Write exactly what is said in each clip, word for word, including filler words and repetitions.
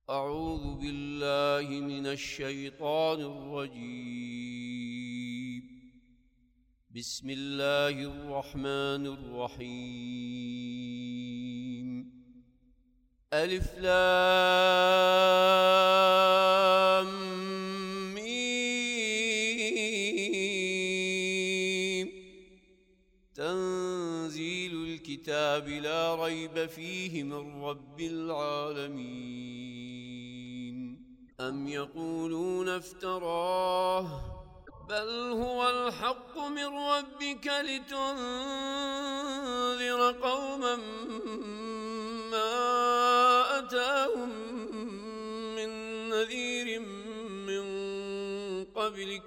أعوذ بالله من الشيطان الرجيم. بسم الله الرحمن الرحيم. ألف لام ميم. تنزيل الكتاب لا ريب فيه من رب العالمين. أم يقولون افتراه بل هو الحق من ربك لتنذر قوما ما أتاهم من نذير من قبلك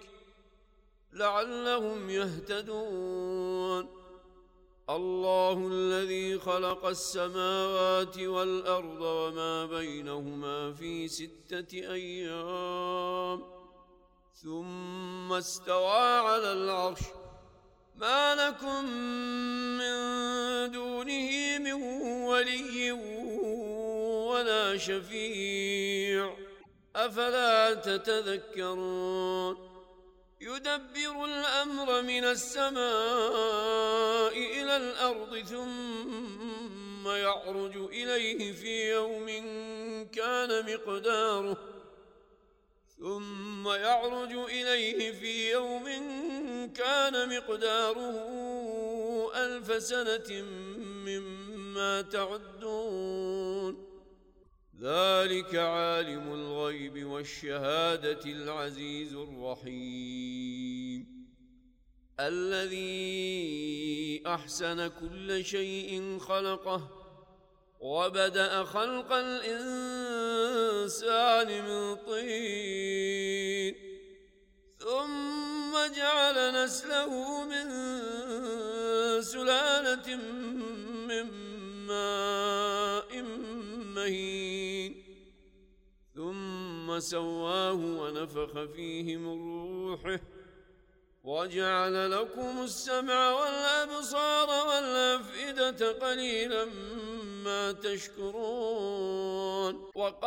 لعلهم يهتدون. الله الذي خلق السماوات والأرض وما بينهما في ستة أيام ثم استوى على العرش ما لكم من دونه من ولي ولا شفيع أفلا تتذكرون. يدبر الأمر من السماء إلى الأرض ثم يعرج إليه في يوم كان مقداره ثم يعرج إليه في يوم كان مقداره ألف سنة مما تعدون. ذلك عالم الغيب والشهادة العزيز الرحيم. الذي أحسن كل شيء خلقه وبدأ خلق الإنسان من طين ثم جعل نسله من سلالة من ماء مهين ثم سواه ونفخ فيه من روحه وجعل لكم السمع والأبصار والأفئدة قليلا ما تشكرون.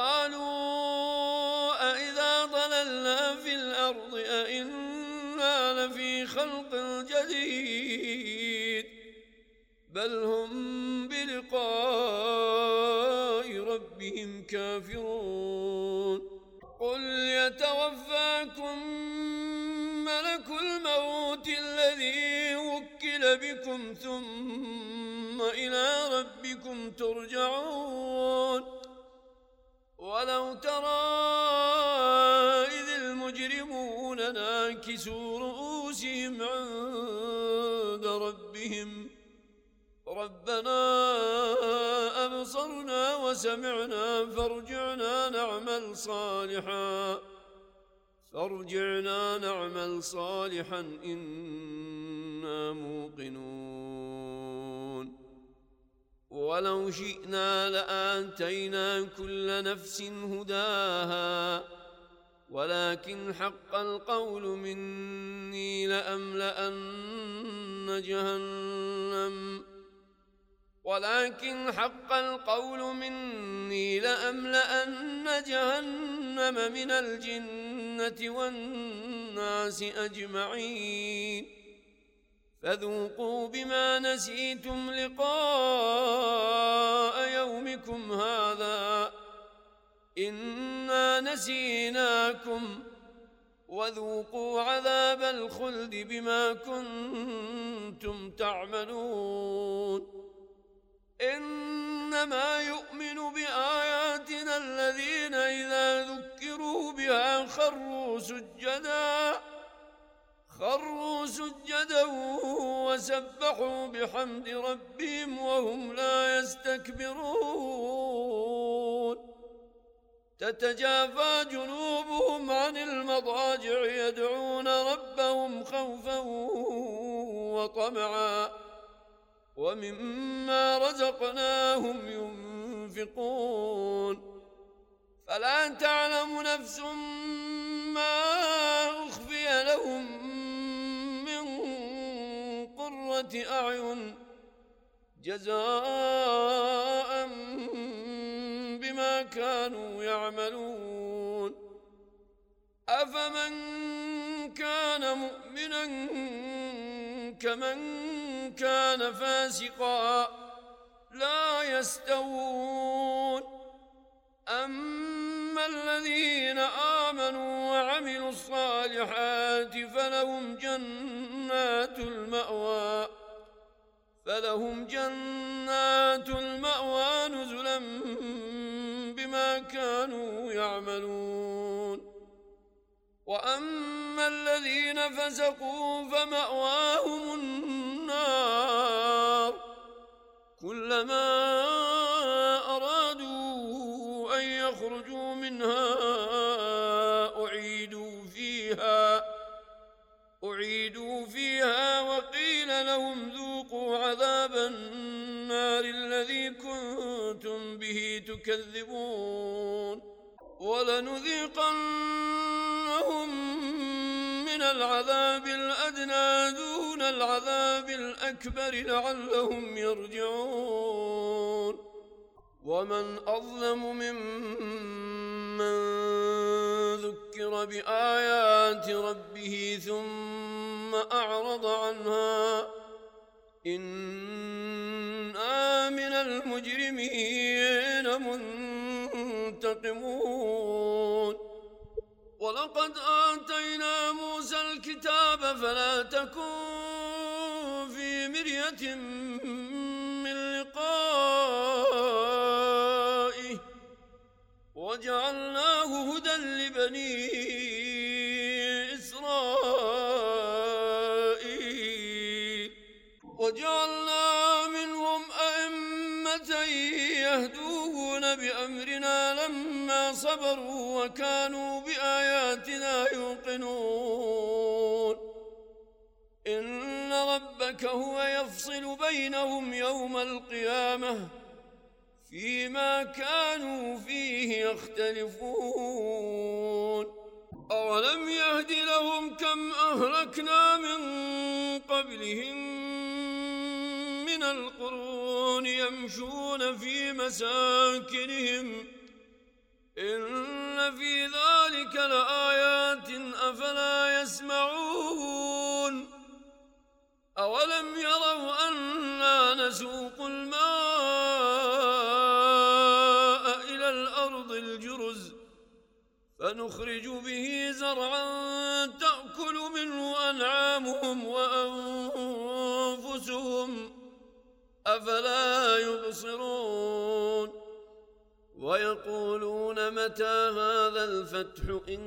وقالوا أئذا ضللنا في الأرض أئنا لفي خلق جديد بل هم بلقاء ربهم كافرون. قل يتوفاكم ملك الموت الذي وكل بكم ثم إلى ربكم ترجعون. ولو ترى إذ المجرمون ناكسوا رؤوسهم عند ربهم ربنا أبصرنا وسمعنا فارجعنا نعمل صالحا فارجعنا نعمل صالحا إنا موقنون. ولو شئنا لآتينا كل نفس هداها ولكن حق القول مني لأملأن جهنم ولكن حق القول مني لأملأن جهنم من الجنة والناس أجمعين. فذوقوا بما نسيتم لقاء يومكم هذا إنا نسيناكم وذوقوا عذاب الخلد بما كنتم تعملون. إنما يؤمن بآياتنا الذين إذا ذكروا بها خروا سجدا خروا سجدا وسبحوا بحمد ربهم وهم لا يستكبرون. تتجافى جنوبهم عن المضاجع يدعون ربهم خوفا وطمعا ومما رزقناهم ينفقون. فلا تعلم نفس ما أخفي لهم من قرة أعين جزاء بما كانوا يعملون أفمن كان مؤمنا كمن كان فاسقا لا يستوون أما الذين آمنوا وعملوا الصالحات فلهم جنات المأوى فلهم جنات المأوى نزلا بما كانوا يعملون وأما الذين فسقوا فمأواهم النار كلما أرادوا أن يخرجوا منها أعيدوا فيها أعيدوا فيها وقيل لهم ذوقوا عذاب النار الذي كنتم به تكذبون ولنذيقنهم من العذاب الأدنى دون العذاب الأكبر لعلهم يرجعون ومن أظلم ممن ذكر بآيات ربه ثم أعرض عنها إنا من المجرمين منتقمون ولقد آتينا موسى الكتاب فلا تكن في مرية من لقائه وجعلناه هدى لبني إسرائيل وجعلنا منهم أئمة يهدون بأمرنا لما صبروا وكانوا بآياتنا يوقنون إن ربك هو يفصل بينهم يوم القيامة فيما كانوا فيه يختلفون أولم يهد لهم كم أهلكنا من قبلهم من القرون يمشون في مساكنهم إن في ذلك لآيات أفلا يسمعون أولم يروا أنا نسوق الماء إلى الأرض الجرز فنخرج به زرعا تأكل منه أنعامهم وأنفسهم أفلا يبصرون ويقولون متى هذا الفتح إن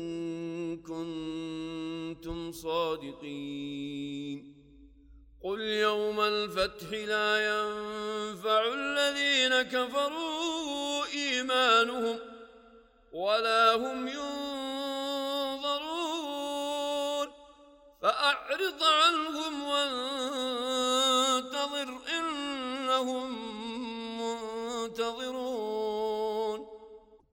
كنتم صادقين قل يوم الفتح لا ينفع الذين كفروا إيمانهم ولا هم ينظرون فأعرض عنهم وانتظر إنهم منتظرون